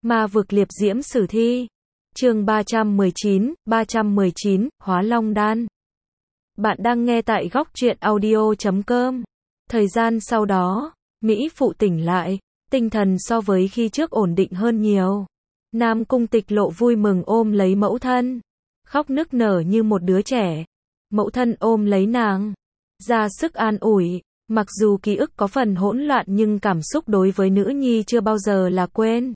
Ma vực liệp diễm sử thi. Chương 319, Hóa Long Đan. Bạn đang nghe tại góc truyện audio.com. Thời gian sau đó, Mỹ Phụ tỉnh lại, tinh thần so với khi trước ổn định hơn nhiều. Nam Cung Tịch Lộ vui mừng ôm lấy mẫu thân, khóc nức nở như một đứa trẻ. Mẫu thân ôm lấy nàng, ra sức an ủi. Mặc dù ký ức có phần hỗn loạn nhưng cảm xúc đối với nữ nhi chưa bao giờ là quên.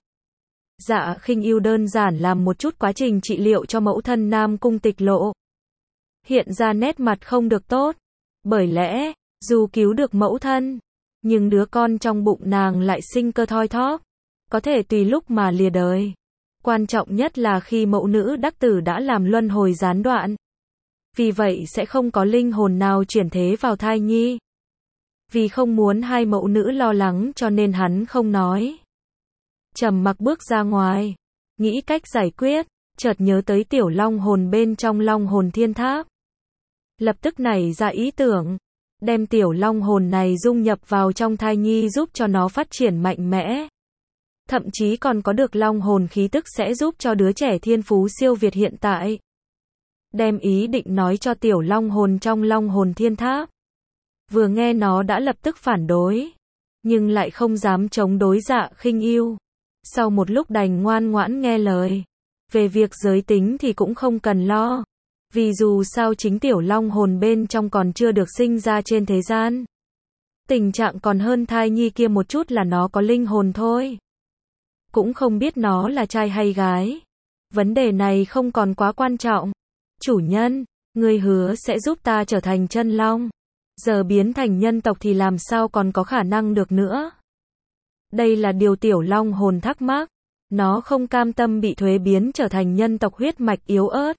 Dạ Khinh Ưu đơn giản làm một chút quá trình trị liệu cho mẫu thân Nam Cung Tịch Lộ. Hiện ra nét mặt không được tốt. Bởi lẽ, dù cứu được mẫu thân, nhưng đứa con trong bụng nàng lại sinh cơ thoi thóp, có thể tùy lúc mà lìa đời. Quan trọng nhất là khi mẫu nữ đắc tử đã làm luân hồi gián đoạn. Vì vậy sẽ không có linh hồn nào chuyển thế vào thai nhi. Vì không muốn hai mẫu nữ lo lắng cho nên hắn không nói. Trầm mặc bước ra ngoài, nghĩ cách giải quyết, chợt nhớ tới tiểu long hồn bên trong long hồn thiên tháp. Lập tức nảy ra ý tưởng, đem tiểu long hồn này dung nhập vào trong thai nhi giúp cho nó phát triển mạnh mẽ. Thậm chí còn có được long hồn khí tức sẽ giúp cho đứa trẻ thiên phú siêu việt hiện tại. Đem ý định nói cho tiểu long hồn trong long hồn thiên tháp. Vừa nghe nó đã lập tức phản đối, nhưng lại không dám chống đối Dạ Khinh Ưu. Sau một lúc đành ngoan ngoãn nghe lời. Về việc giới tính thì cũng không cần lo. Vì dù sao chính tiểu long hồn bên trong còn chưa được sinh ra trên thế gian. Tình trạng còn hơn thai nhi kia một chút là nó có linh hồn thôi. Cũng không biết nó là trai hay gái. Vấn đề này không còn quá quan trọng. Chủ nhân, ngươi hứa sẽ giúp ta trở thành chân long. Giờ biến thành nhân tộc thì làm sao còn có khả năng được nữa. Đây là điều tiểu long hồn thắc mắc. Nó không cam tâm bị thuế biến trở thành nhân tộc huyết mạch yếu ớt.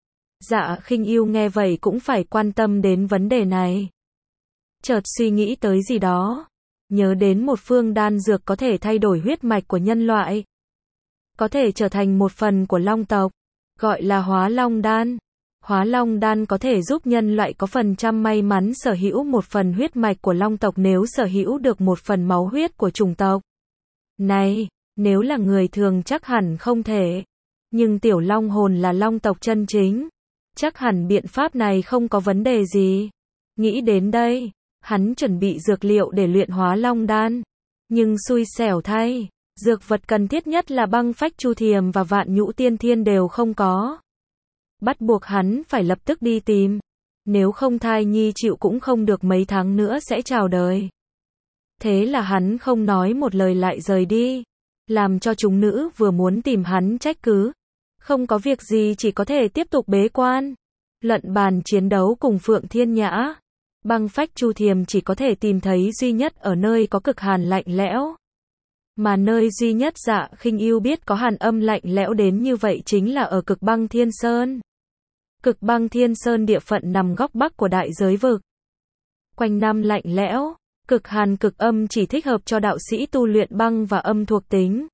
Dạ Khinh Ưu nghe vậy cũng phải quan tâm đến vấn đề này. Chợt suy nghĩ tới gì đó. Nhớ đến một phương đan dược có thể thay đổi huyết mạch của nhân loại. Có thể trở thành một phần của long tộc. Gọi là Hóa Long Đan. Hóa Long Đan có thể giúp nhân loại có phần trăm may mắn sở hữu một phần huyết mạch của long tộc nếu sở hữu được một phần máu huyết của chủng tộc. Này, nếu là người thường chắc hẳn không thể. Nhưng tiểu long hồn là long tộc chân chính. Chắc hẳn biện pháp này không có vấn đề gì. Nghĩ đến đây, hắn chuẩn bị dược liệu để luyện Hóa Long Đan. Nhưng xui xẻo thay, dược vật cần thiết nhất là băng phách chu thiềm và vạn nhũ tiên thiên đều không có. Bắt buộc hắn phải lập tức đi tìm. Nếu không thai nhi chịu cũng không được mấy tháng nữa sẽ chào đời. Thế là hắn không nói một lời lại rời đi. Làm cho chúng nữ vừa muốn tìm hắn trách cứ. Không có việc gì chỉ có thể tiếp tục bế quan. Luận bàn chiến đấu cùng Phượng Thiên Nhã. Băng phách chu thiềm chỉ có thể tìm thấy duy nhất ở nơi có cực hàn lạnh lẽo. Mà nơi duy nhất Dạ Khinh Ưu biết có hàn âm lạnh lẽo đến như vậy chính là ở Cực Băng Thiên Sơn. Cực Băng Thiên Sơn địa phận nằm góc bắc của đại giới vực. Quanh năm lạnh lẽo, cực hàn cực âm chỉ thích hợp cho đạo sĩ tu luyện băng và âm thuộc tính.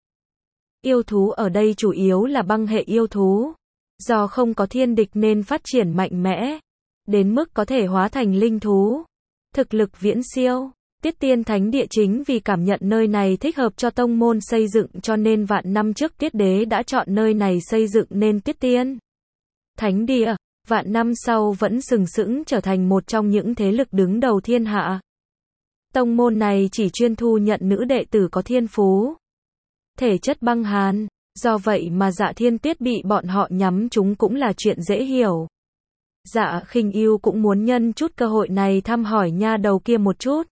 Yêu thú ở đây chủ yếu là băng hệ yêu thú. Do không có thiên địch nên phát triển mạnh mẽ. Đến mức có thể hóa thành linh thú. Thực lực viễn siêu. Tiết Tiên Thánh Địa chính vì cảm nhận nơi này thích hợp cho tông môn xây dựng cho nên vạn năm trước Tiết Đế đã chọn nơi này xây dựng nên Tiết Tiên Thánh Địa. Vạn năm sau vẫn sừng sững trở thành một trong những thế lực đứng đầu thiên hạ. Tông môn này chỉ chuyên thu nhận nữ đệ tử có thiên phú. Thể chất băng hàn. Do vậy mà Dạ Thiên Tuyết bị bọn họ nhắm chúng cũng là chuyện dễ hiểu. Dạ Khinh Ưu cũng muốn nhân chút cơ hội này thăm hỏi nha đầu kia một chút.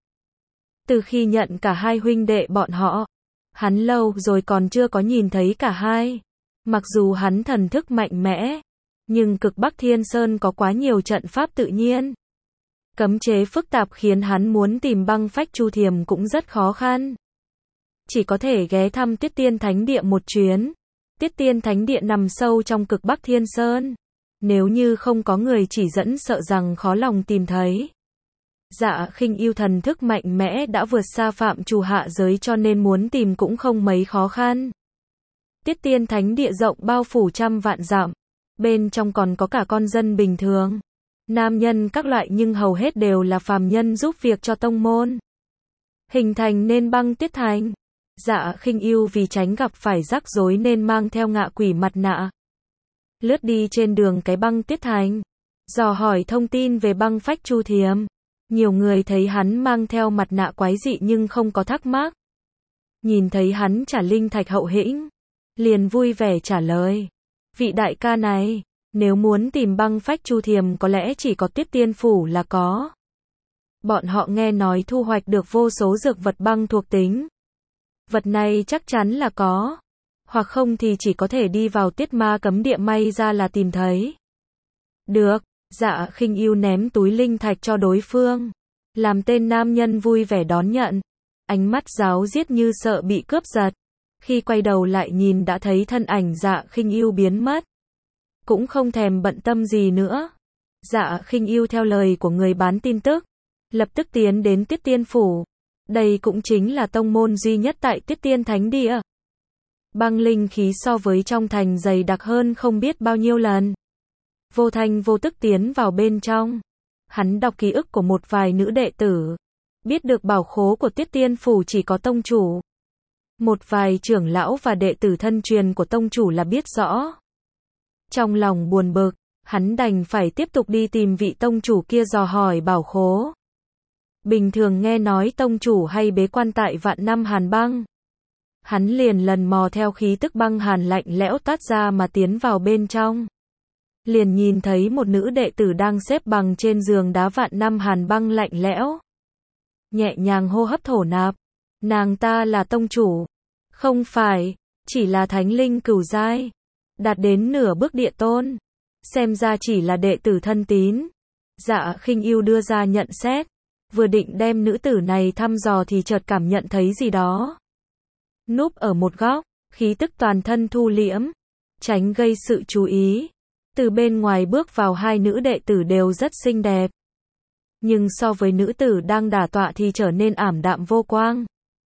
Từ khi nhận cả hai huynh đệ bọn họ, hắn lâu rồi còn chưa có nhìn thấy cả hai. Mặc dù hắn thần thức mạnh mẽ, nhưng Cực Bắc Thiên Sơn có quá nhiều trận pháp tự nhiên. Cấm chế phức tạp khiến hắn muốn tìm băng phách chu thiềm cũng rất khó khăn. Chỉ có thể ghé thăm Tiết Tiên Thánh Địa một chuyến. Tiết Tiên Thánh Địa nằm sâu trong Cực Bắc Thiên Sơn. Nếu như không có người chỉ dẫn sợ rằng khó lòng tìm thấy. Dạ Khinh Ưu thần thức mạnh mẽ đã vượt xa phạm trù hạ giới cho nên muốn tìm cũng không mấy khó khăn. Tiết Tiên Thánh Địa rộng bao phủ trăm vạn dặm. Bên trong còn có cả con dân bình thường. Nam nhân các loại nhưng hầu hết đều là phàm nhân giúp việc cho tông môn. Hình thành nên băng tiết thành. Dạ Khinh Yêu vì tránh gặp phải rắc rối nên mang theo ngạ quỷ mặt nạ. Lướt đi trên đường cái băng Tuyết Thành, dò hỏi thông tin về băng phách Chu Thiềm. Nhiều người thấy hắn mang theo mặt nạ quái dị nhưng không có thắc mắc. Nhìn thấy hắn trả linh thạch hậu hĩnh, liền vui vẻ trả lời. Vị đại ca này, nếu muốn tìm băng phách Chu Thiềm có lẽ chỉ có Tuyết Tiên Phủ là có. Bọn họ nghe nói thu hoạch được vô số dược vật băng thuộc tính. Vật này chắc chắn là có. Hoặc không thì chỉ có thể đi vào Tiết Ma cấm địa may ra là tìm thấy. Được, Dạ Khinh Yêu ném túi linh thạch cho đối phương. Làm tên nam nhân vui vẻ đón nhận. Ánh mắt ráo riết như sợ bị cướp giật. Khi quay đầu lại nhìn đã thấy thân ảnh Dạ Khinh Yêu biến mất. Cũng không thèm bận tâm gì nữa. Dạ Khinh Yêu theo lời của người bán tin tức, lập tức tiến đến Tiết Tiên Phủ. Đây cũng chính là tông môn duy nhất tại Tiết Tiên Thánh Địa. Băng linh khí so với trong thành dày đặc hơn không biết bao nhiêu lần. Vô thanh vô tức tiến vào bên trong. Hắn đọc ký ức của một vài nữ đệ tử. Biết được bảo khố của Tiết Tiên Phủ chỉ có tông chủ. Một vài trưởng lão và đệ tử thân truyền của tông chủ là biết rõ. Trong lòng buồn bực, hắn đành phải tiếp tục đi tìm vị tông chủ kia dò hỏi bảo khố. Bình thường nghe nói tông chủ hay bế quan tại Vạn Năm Hàn Băng. Hắn liền lần mò theo khí tức băng hàn lạnh lẽo toát ra mà tiến vào bên trong. Liền nhìn thấy một nữ đệ tử đang xếp bằng trên giường đá Vạn Năm Hàn Băng lạnh lẽo. Nhẹ nhàng hô hấp thổ nạp. Nàng ta là tông chủ. Không phải, chỉ là thánh linh cửu giai. Đạt đến nửa bước địa tôn. Xem ra chỉ là đệ tử thân tín. Dạ Khinh Yêu đưa ra nhận xét. Vừa định đem nữ tử này thăm dò thì chợt cảm nhận thấy gì đó. Núp ở một góc, khí tức toàn thân thu liễm, tránh gây sự chú ý. Từ bên ngoài bước vào hai nữ đệ tử đều rất xinh đẹp. Nhưng so với nữ tử đang đả tọa thì trở nên ảm đạm vô quang.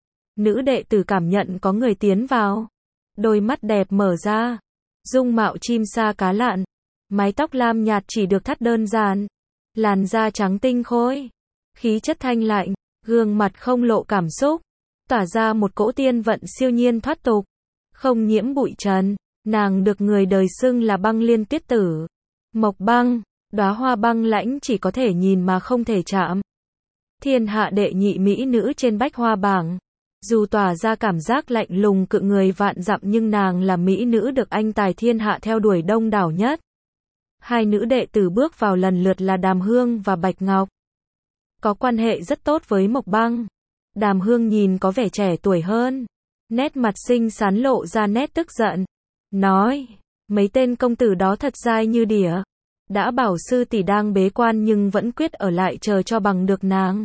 Nữ đệ tử cảm nhận có người tiến vào. Đôi mắt đẹp mở ra. Dung mạo chim sa cá lặn. Mái tóc lam nhạt chỉ được thắt đơn giản. Làn da trắng tinh khôi. Khí chất thanh lạnh. Gương mặt không lộ cảm xúc. Tỏa ra một cỗ tiên vận siêu nhiên thoát tục. Không nhiễm bụi trần. Nàng được người đời xưng là Băng Liên Tuyết Tử. Mộc băng. Đóa hoa băng lãnh chỉ có thể nhìn mà không thể chạm. Thiên hạ đệ nhị mỹ nữ trên bách hoa bảng. Dù tỏa ra cảm giác lạnh lùng cự người vạn dặm nhưng nàng là mỹ nữ được anh tài thiên hạ theo đuổi đông đảo nhất. Hai nữ đệ tử bước vào lần lượt là Đàm Hương và Bạch Ngọc. Có quan hệ rất tốt với Mộc Băng. Đàm Hương nhìn có vẻ trẻ tuổi hơn. Nét mặt xinh xắn lộ ra nét tức giận. Nói, mấy tên công tử đó thật dai như đỉa. Đã bảo sư tỷ đang bế quan nhưng vẫn quyết ở lại chờ cho bằng được nàng.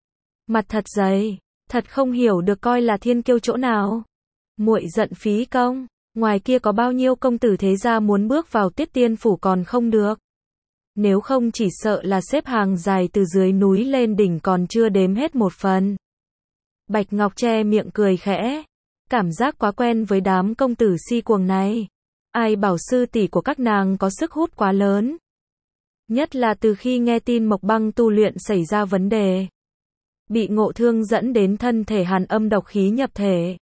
Mặt thật dày, thật không hiểu được coi là thiên kiêu chỗ nào. Muội giận phí công, ngoài kia có bao nhiêu công tử thế gia muốn bước vào Tiết Tiên Phủ còn không được. Nếu không chỉ sợ là xếp hàng dài từ dưới núi lên đỉnh còn chưa đếm hết một phần. Bạch Ngọc che miệng cười khẽ. Cảm giác quá quen với đám công tử si cuồng này. Ai bảo sư tỷ của các nàng có sức hút quá lớn. Nhất là từ khi nghe tin Mộc Băng tu luyện xảy ra vấn đề. Bị ngộ thương dẫn đến thân thể hàn âm độc khí nhập thể.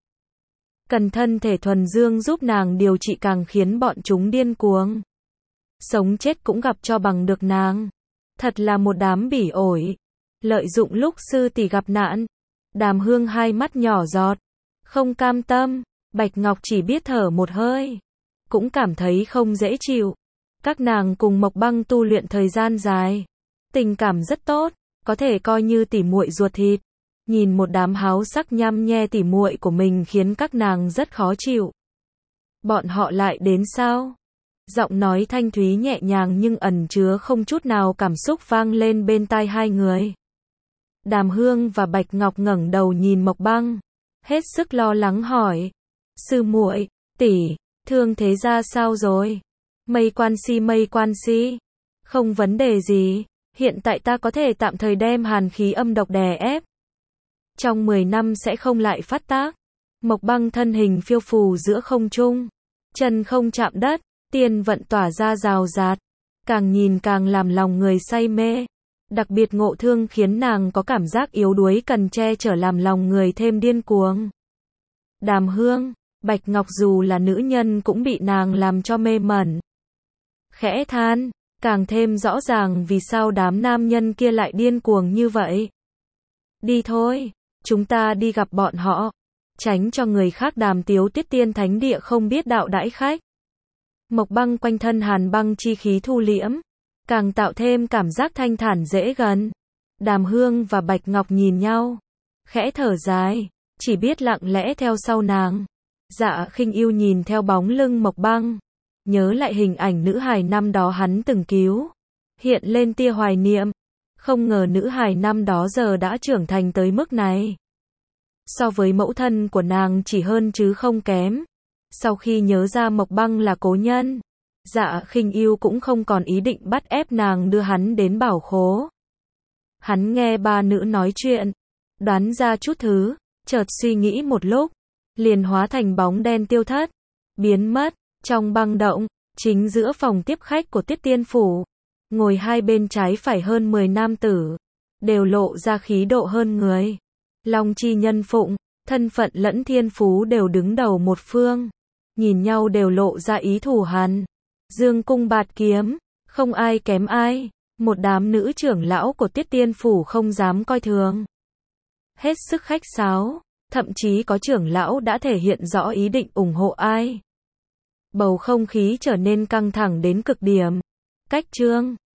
Cần thân thể thuần dương giúp nàng điều trị càng khiến bọn chúng điên cuồng. Sống chết cũng gặp cho bằng được nàng. Thật là một đám bỉ ổi. Lợi dụng lúc sư tỷ gặp nạn. Đàm Hương hai mắt nhỏ giọt. Không cam tâm. Bạch Ngọc chỉ biết thở một hơi. Cũng cảm thấy không dễ chịu. Các nàng cùng Mộc Băng tu luyện thời gian dài. Tình cảm rất tốt. Có thể coi như tỉ muội ruột thịt. Nhìn một đám háo sắc nhăm nhe tỉ muội của mình khiến các nàng rất khó chịu. Bọn họ lại đến sao? Giọng nói thanh thúy nhẹ nhàng nhưng ẩn chứa không chút nào cảm xúc vang lên bên tai hai người. Đàm Hương và Bạch Ngọc ngẩng đầu nhìn Mộc Băng. Hết sức lo lắng hỏi. Sư muội, tỷ, thương thế ra sao rồi? Mây quan si. Không vấn đề gì. Hiện tại ta có thể tạm thời đem hàn khí âm độc đè ép. Trong 10 năm sẽ không lại phát tác. Mộc Băng thân hình phiêu phù giữa không trung. Chân không chạm đất. Tiên vận tỏa ra rào rạt. Càng nhìn càng làm lòng người say mê. Đặc biệt ngộ thương khiến nàng có cảm giác yếu đuối cần che chở làm lòng người thêm điên cuồng. Đàm Hương, Bạch Ngọc dù là nữ nhân cũng bị nàng làm cho mê mẩn. Khẽ than, càng thêm rõ ràng vì sao đám nam nhân kia lại điên cuồng như vậy. Đi thôi, chúng ta đi gặp bọn họ, tránh cho người khác đàm tiếu Tiết Tiên Thánh Địa không biết đạo đãi khách. Mộc Băng quanh thân hàn băng chi khí thu liễm, càng tạo thêm cảm giác thanh thản dễ gần. Đàm Hương và Bạch Ngọc nhìn nhau, khẽ thở dài, chỉ biết lặng lẽ theo sau nàng. Dạ Khinh Yêu nhìn theo bóng lưng Mộc Băng, nhớ lại hình ảnh nữ hài năm đó hắn từng cứu, hiện lên tia hoài niệm, không ngờ nữ hài năm đó giờ đã trưởng thành tới mức này. So với mẫu thân của nàng chỉ hơn chứ không kém. Sau khi nhớ ra Mộc Băng là cố nhân, Dạ Khinh Yêu cũng không còn ý định bắt ép nàng đưa hắn đến bảo khố. Hắn nghe ba nữ nói chuyện, đoán ra chút thứ, chợt suy nghĩ một lúc, liền hóa thành bóng đen tiêu thất, biến mất trong băng động, chính giữa phòng tiếp khách của Tiết Tiên phủ. Ngồi hai bên trái phải hơn 10 nam tử, đều lộ ra khí độ hơn người. Long chi nhân phụng, thân phận lẫn thiên phú đều đứng đầu một phương, nhìn nhau đều lộ ra ý thù hằn. Dương cung bạt kiếm, không ai kém ai, một đám nữ trưởng lão của Tiết Tiên phủ không dám coi thường. Hết sức khách sáo, thậm chí có trưởng lão đã thể hiện rõ ý định ủng hộ ai. Bầu không khí trở nên căng thẳng đến cực điểm. Cách chương